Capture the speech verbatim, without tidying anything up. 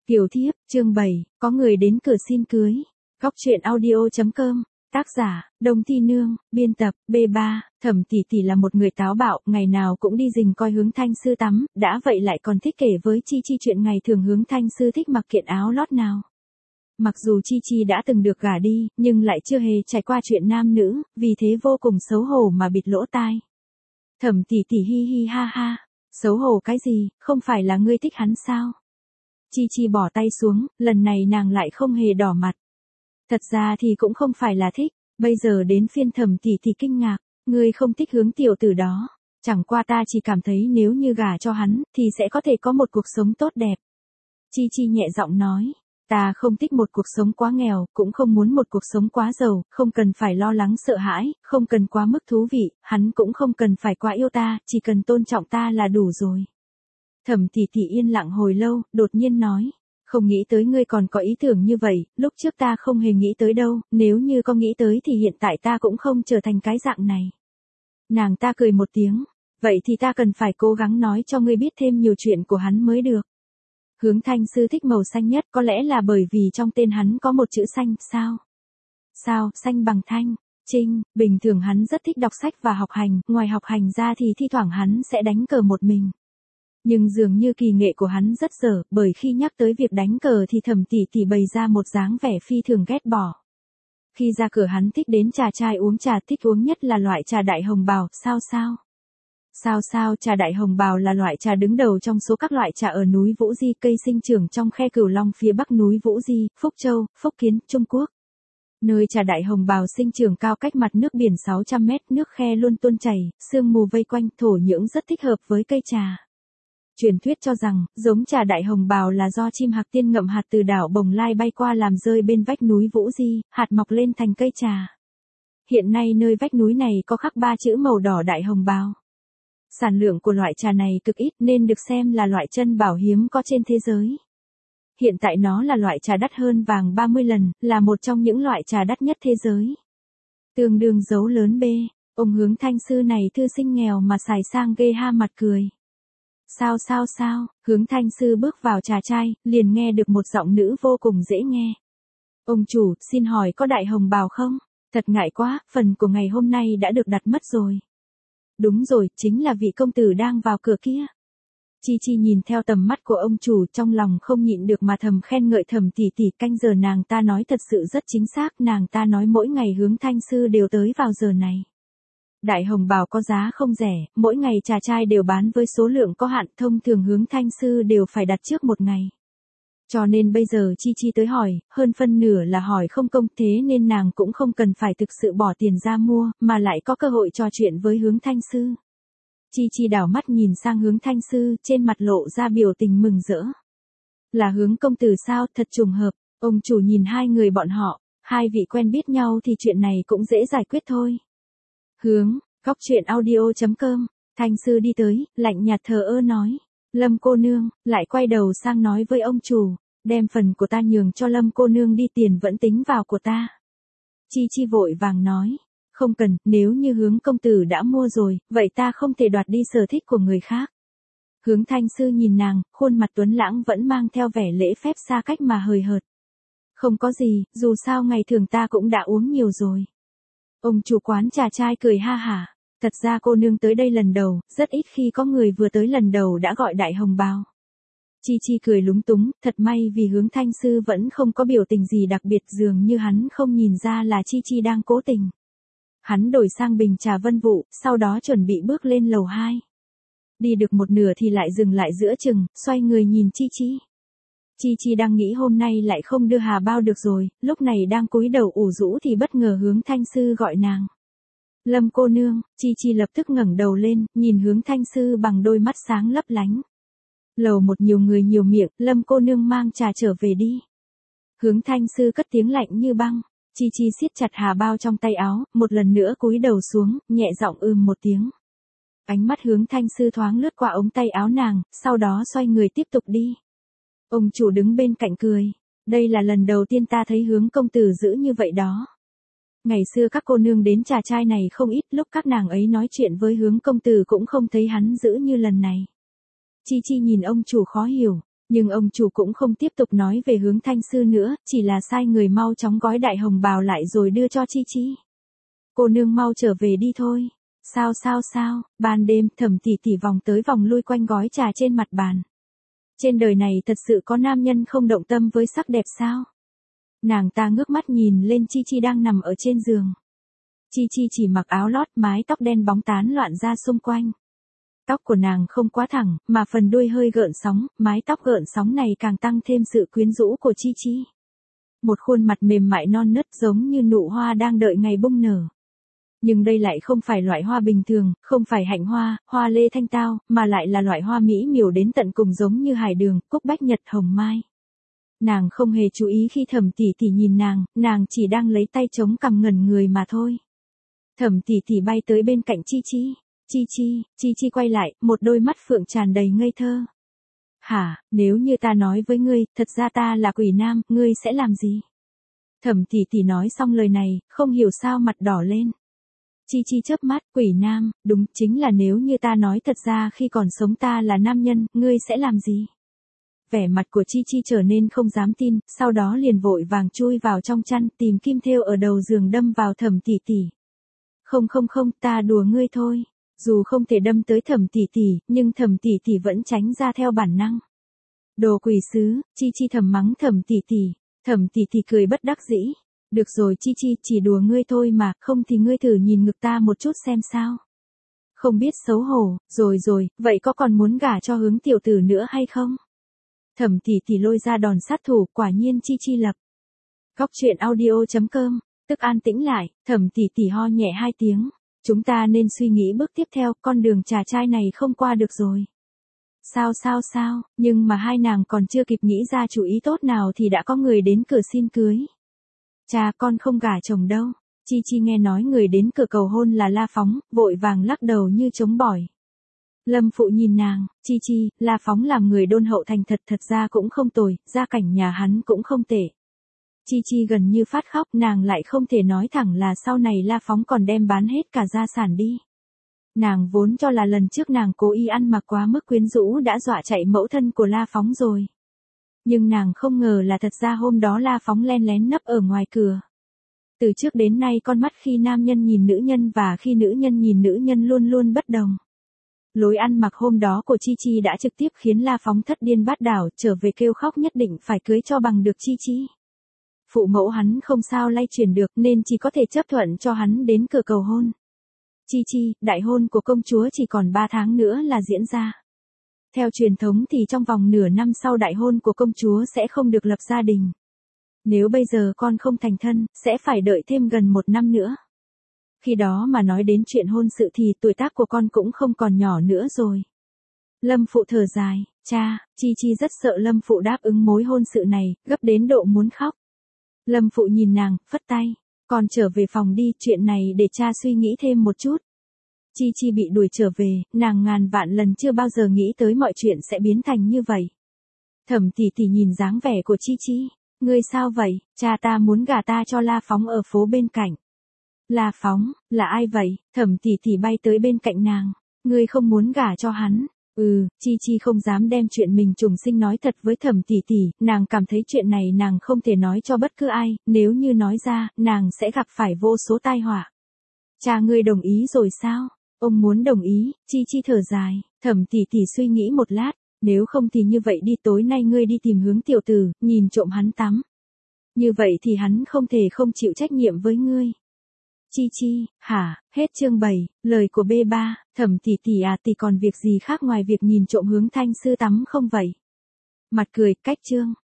Kiều thiếp, chương bảy, có người đến cửa xin cưới. Góc truyện audio chấm com, tác giả, Đông Thi Nương, biên tập, B ba, Thẩm tỷ tỷ là một người táo bạo, ngày nào cũng đi rình coi Hướng Thanh Sư tắm, đã vậy lại còn thích kể với Chi Chi chuyện ngày thường Hướng Thanh Sư thích mặc kiện áo lót nào. Mặc dù Chi Chi đã từng được gả đi, nhưng lại chưa hề trải qua chuyện nam nữ, vì thế vô cùng xấu hổ mà bịt lỗ tai. Thẩm tỷ tỷ hi hi ha ha, xấu hổ cái gì, không phải là ngươi thích hắn sao? Chi Chi bỏ tay xuống, lần này nàng lại không hề đỏ mặt. Thật ra thì cũng không phải là thích, bây giờ đến phiên Thẩm tỷ tỷ kinh ngạc, ngươi không thích Hướng tiểu tử đó, chẳng qua ta chỉ cảm thấy nếu như gả cho hắn, thì sẽ có thể có một cuộc sống tốt đẹp. Chi Chi nhẹ giọng nói, ta không thích một cuộc sống quá nghèo, cũng không muốn một cuộc sống quá giàu, không cần phải lo lắng sợ hãi, không cần quá mức thú vị, hắn cũng không cần phải quá yêu ta, chỉ cần tôn trọng ta là đủ rồi. Thẩm tỷ tỷ yên lặng hồi lâu, đột nhiên nói, không nghĩ tới ngươi còn có ý tưởng như vậy, lúc trước ta không hề nghĩ tới đâu, nếu như có nghĩ tới thì hiện tại ta cũng không trở thành cái dạng này. Nàng ta cười một tiếng, vậy thì ta cần phải cố gắng nói cho ngươi biết thêm nhiều chuyện của hắn mới được. Hướng Thanh Sư thích màu xanh nhất, có lẽ là bởi vì trong tên hắn có một chữ xanh, sao? Sao, xanh bằng thanh, trinh, bình thường hắn rất thích đọc sách và học hành, ngoài học hành ra thì thi thoảng hắn sẽ đánh cờ một mình. Nhưng dường như kỳ nghệ của hắn rất dở, bởi khi nhắc tới việc đánh cờ thì Thẩm tỷ tỷ bày ra một dáng vẻ phi thường ghét bỏ. Khi ra cửa hắn thích đến trà chai uống trà, thích uống nhất là loại trà đại hồng bào, sao sao? Sao sao, trà đại hồng bào là loại trà đứng đầu trong số các loại trà ở núi Vũ Di, cây sinh trưởng trong khe Cửu Long phía bắc núi Vũ Di, Phúc Châu, Phúc Kiến, Trung Quốc. Nơi trà đại hồng bào sinh trưởng cao cách mặt nước biển sáu trăm mét, nước khe luôn tuôn chảy, sương mù vây quanh, thổ nhưỡng rất thích hợp với cây trà. Truyền thuyết cho rằng, giống trà đại hồng bào là do chim hạc tiên ngậm hạt từ đảo Bồng Lai bay qua làm rơi bên vách núi Vũ Di, hạt mọc lên thành cây trà. Hiện nay nơi vách núi này có khắc ba chữ màu đỏ đại hồng bào. Sản lượng của loại trà này cực ít nên được xem là loại chân bảo hiếm có trên thế giới. Hiện tại nó là loại trà đắt hơn vàng ba mươi lần, là một trong những loại trà đắt nhất thế giới. Tương đương dấu lớn B, ông Hướng Thanh Sư này thư sinh nghèo mà xài sang ghê ha mặt cười. Sao sao sao, Hướng Thanh Sư bước vào trà chai, liền nghe được một giọng nữ vô cùng dễ nghe. Ông chủ, xin hỏi có đại hồng bào không? Thật ngại quá, phần của ngày hôm nay đã được đặt mất rồi. Đúng rồi, chính là vị công tử đang vào cửa kia. Chi Chi nhìn theo tầm mắt của ông chủ, trong lòng không nhịn được mà thầm khen ngợi Thẩm tỷ tỷ, canh giờ nàng ta nói thật sự rất chính xác, nàng ta nói mỗi ngày Hướng Thanh Sư đều tới vào giờ này. Đại hồng bào có giá không rẻ, mỗi ngày trà chai đều bán với số lượng có hạn, thông thường Hướng Thanh Sư đều phải đặt trước một ngày. Cho nên bây giờ Chi Chi tới hỏi, hơn phân nửa là hỏi không công, thế nên nàng cũng không cần phải thực sự bỏ tiền ra mua, mà lại có cơ hội trò chuyện với Hướng Thanh Sư. Chi Chi đảo mắt nhìn sang Hướng Thanh Sư, trên mặt lộ ra biểu tình mừng rỡ. Là Hướng công tử sao, thật trùng hợp, ông chủ nhìn hai người bọn họ, hai vị quen biết nhau thì chuyện này cũng dễ giải quyết thôi. Hướng, góc truyện audio chấm com, Thanh Sư đi tới, lạnh nhạt thờ ơ nói. Lâm cô nương, lại quay đầu sang nói với ông chủ, đem phần của ta nhường cho Lâm cô nương đi, tiền vẫn tính vào của ta. Chi Chi vội vàng nói, không cần, nếu như Hướng công tử đã mua rồi, vậy ta không thể đoạt đi sở thích của người khác. Hướng Thanh Sư nhìn nàng, khuôn mặt tuấn lãng vẫn mang theo vẻ lễ phép xa cách mà hời hợt. Không có gì, dù sao ngày thường ta cũng đã uống nhiều rồi. Ông chủ quán trà chai cười ha hả. Thật ra cô nương tới đây lần đầu, rất ít khi có người vừa tới lần đầu đã gọi đại hồng bào. Chi Chi cười lúng túng, thật may vì Hướng Thanh Sư vẫn không có biểu tình gì đặc biệt, dường như hắn không nhìn ra là Chi Chi đang cố tình. Hắn đổi sang bình trà vân vụ, sau đó chuẩn bị bước lên lầu hai. Đi được một nửa thì lại dừng lại giữa chừng, xoay người nhìn Chi Chi. Chi Chi đang nghĩ hôm nay lại không đưa hà bao được rồi, lúc này đang cúi đầu ủ rũ thì bất ngờ Hướng Thanh Sư gọi nàng. Lâm cô nương, Chi Chi lập tức ngẩng đầu lên, nhìn Hướng Thanh Sư bằng đôi mắt sáng lấp lánh. Lầu một nhiều người nhiều miệng, Lâm cô nương mang trà trở về đi. Hướng Thanh Sư cất tiếng lạnh như băng, Chi Chi siết chặt hà bao trong tay áo, một lần nữa cúi đầu xuống, nhẹ giọng ưm một tiếng. Ánh mắt Hướng Thanh Sư thoáng lướt qua ống tay áo nàng, sau đó xoay người tiếp tục đi. Ông chủ đứng bên cạnh cười, đây là lần đầu tiên ta thấy Hướng công tử giữ như vậy đó. Ngày xưa các cô nương đến trà chai này không ít, lúc các nàng ấy nói chuyện với Hướng công tử cũng không thấy hắn giữ như lần này. Chi Chi nhìn ông chủ khó hiểu, Nhưng ông chủ cũng không tiếp tục nói về hướng Thanh Sư nữa, chỉ là sai người mau chóng gói đại hồng bào lại rồi đưa cho Chi Chi. Cô nương mau trở về đi thôi. Sao sao sao, ban đêm Thẩm tỷ tỷ vòng tới vòng lui quanh gói trà trên mặt bàn. Trên đời này thật sự có nam nhân không động tâm với sắc đẹp sao? Nàng ta ngước mắt nhìn lên Chi Chi đang nằm ở trên giường. Chi Chi chỉ mặc áo lót, mái tóc đen bóng tán loạn ra xung quanh. Tóc của nàng không quá thẳng, mà phần đuôi hơi gợn sóng, mái tóc gợn sóng này càng tăng thêm sự quyến rũ của Chi Chi. Một khuôn mặt mềm mại non nớt giống như nụ hoa đang đợi ngày bung nở. Nhưng đây lại không phải loại hoa bình thường, không phải hạnh hoa, hoa lê thanh tao, mà lại là loại hoa mỹ miều đến tận cùng giống như hải đường, cúc bách nhật hồng mai. Nàng không hề chú ý khi Thẩm tỷ tỷ nhìn nàng, nàng chỉ đang lấy tay chống cằm ngẩn người mà thôi. Thẩm tỷ tỷ bay tới bên cạnh Chi Chi. Chi Chi, Chi Chi quay lại, một đôi mắt phượng tràn đầy ngây thơ. Hả, nếu như ta nói với ngươi, thật ra ta là quỷ nam, ngươi sẽ làm gì? Thẩm tỷ tỷ nói xong lời này, không hiểu sao mặt đỏ lên. Chi Chi chớp mắt, quỷ nam, đúng, chính là nếu như ta nói thật ra khi còn sống ta là nam nhân, ngươi sẽ làm gì? Vẻ mặt của Chi Chi trở nên không dám tin, sau đó liền vội vàng chui vào trong chăn, tìm kim thêu ở đầu giường đâm vào Thẩm tỷ tỷ. Không không không, ta đùa ngươi thôi. Dù không thể đâm tới Thẩm tỷ tỷ, nhưng Thẩm tỷ tỷ vẫn tránh ra theo bản năng. Đồ quỷ sứ, Chi Chi thầm mắng Thẩm tỷ tỷ. Thẩm tỷ tỷ cười bất đắc dĩ. Được rồi Chi Chi, chỉ đùa ngươi thôi mà, không thì ngươi thử nhìn ngực ta một chút xem sao. Không biết xấu hổ, rồi rồi, vậy có còn muốn gả cho Hướng tiểu tử nữa hay không? Thẩm tỷ tỷ lôi ra đòn sát thủ, quả nhiên Chi Chi lập. Góc truyện audio chấm com, tức an tĩnh lại, Thẩm tỷ tỷ ho nhẹ hai tiếng. Chúng ta nên suy nghĩ bước tiếp theo, con đường trà trai này không qua được rồi. Sao sao sao, nhưng mà hai nàng còn chưa kịp nghĩ ra chủ ý tốt nào thì đã có người đến cửa xin cưới. Cha, con không gả chồng đâu. Chi Chi nghe nói người đến cửa cầu hôn là La Phóng, vội vàng lắc đầu như chống bỏi. Lâm Phụ nhìn nàng, Chi Chi, La Phóng làm người đôn hậu thành thật thật ra cũng không tồi, gia cảnh nhà hắn cũng không tệ. Chi Chi gần như phát khóc, nàng lại không thể nói thẳng là sau này La Phóng còn đem bán hết cả gia sản đi. Nàng vốn cho là lần trước nàng cố ý ăn mặc quá mức quyến rũ đã dọa chạy mẫu thân của La Phóng rồi. Nhưng nàng không ngờ là thật ra hôm đó La Phóng len lén nấp ở ngoài cửa. Từ trước đến nay con mắt khi nam nhân nhìn nữ nhân và khi nữ nhân nhìn nữ nhân luôn luôn bất đồng. Lối ăn mặc hôm đó của Chi Chi đã trực tiếp khiến La Phóng thất điên bát đảo, trở về kêu khóc nhất định phải cưới cho bằng được Chi Chi. Phụ mẫu hắn không sao lay chuyển được nên chỉ có thể chấp thuận cho hắn đến cửa cầu hôn. Chi Chi, đại hôn của công chúa chỉ còn ba tháng nữa là diễn ra. Theo truyền thống thì trong vòng nửa năm sau đại hôn của công chúa sẽ không được lập gia đình. Nếu bây giờ con không thành thân, sẽ phải đợi thêm gần một năm nữa. Khi đó mà nói đến chuyện hôn sự thì tuổi tác của con cũng không còn nhỏ nữa rồi. Lâm Phụ thở dài, cha, Chi Chi rất sợ Lâm Phụ đáp ứng mối hôn sự này, gấp đến độ muốn khóc. Lâm Phụ nhìn nàng, phất tay, con trở về phòng đi, chuyện này để cha suy nghĩ thêm một chút. Chi Chi bị đuổi trở về, nàng ngàn vạn lần chưa bao giờ nghĩ tới mọi chuyện sẽ biến thành như vậy. Thẩm tỷ tỷ nhìn dáng vẻ của Chi Chi, ngươi sao vậy, cha ta muốn gả ta cho La Phóng ở phố bên cạnh. La Phóng, là ai vậy? Thẩm tỷ tỷ bay tới bên cạnh nàng, ngươi không muốn gả cho hắn. Ừ, Chi Chi không dám đem chuyện mình trùng sinh nói thật với Thẩm tỷ tỷ, nàng cảm thấy chuyện này nàng không thể nói cho bất cứ ai, nếu như nói ra, nàng sẽ gặp phải vô số tai họa. Cha ngươi đồng ý rồi sao? Ông muốn đồng ý, Chi Chi thở dài, Thẩm tỷ tỷ suy nghĩ một lát, nếu không thì như vậy đi, tối nay ngươi đi tìm Hướng tiểu tử, nhìn trộm hắn tắm. Như vậy thì hắn không thể không chịu trách nhiệm với ngươi. Chi Chi, hả, hết chương bảy, lời của bê ba, Thẩm tỷ tỷ à, tỷ còn việc gì khác ngoài việc nhìn trộm Hướng Thanh sư tắm không vậy? Mặt cười, cách chương.